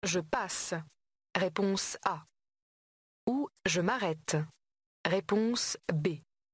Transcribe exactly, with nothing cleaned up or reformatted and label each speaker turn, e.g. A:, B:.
A: Je passe. Réponse A. Ou je m'arrête. Réponse B.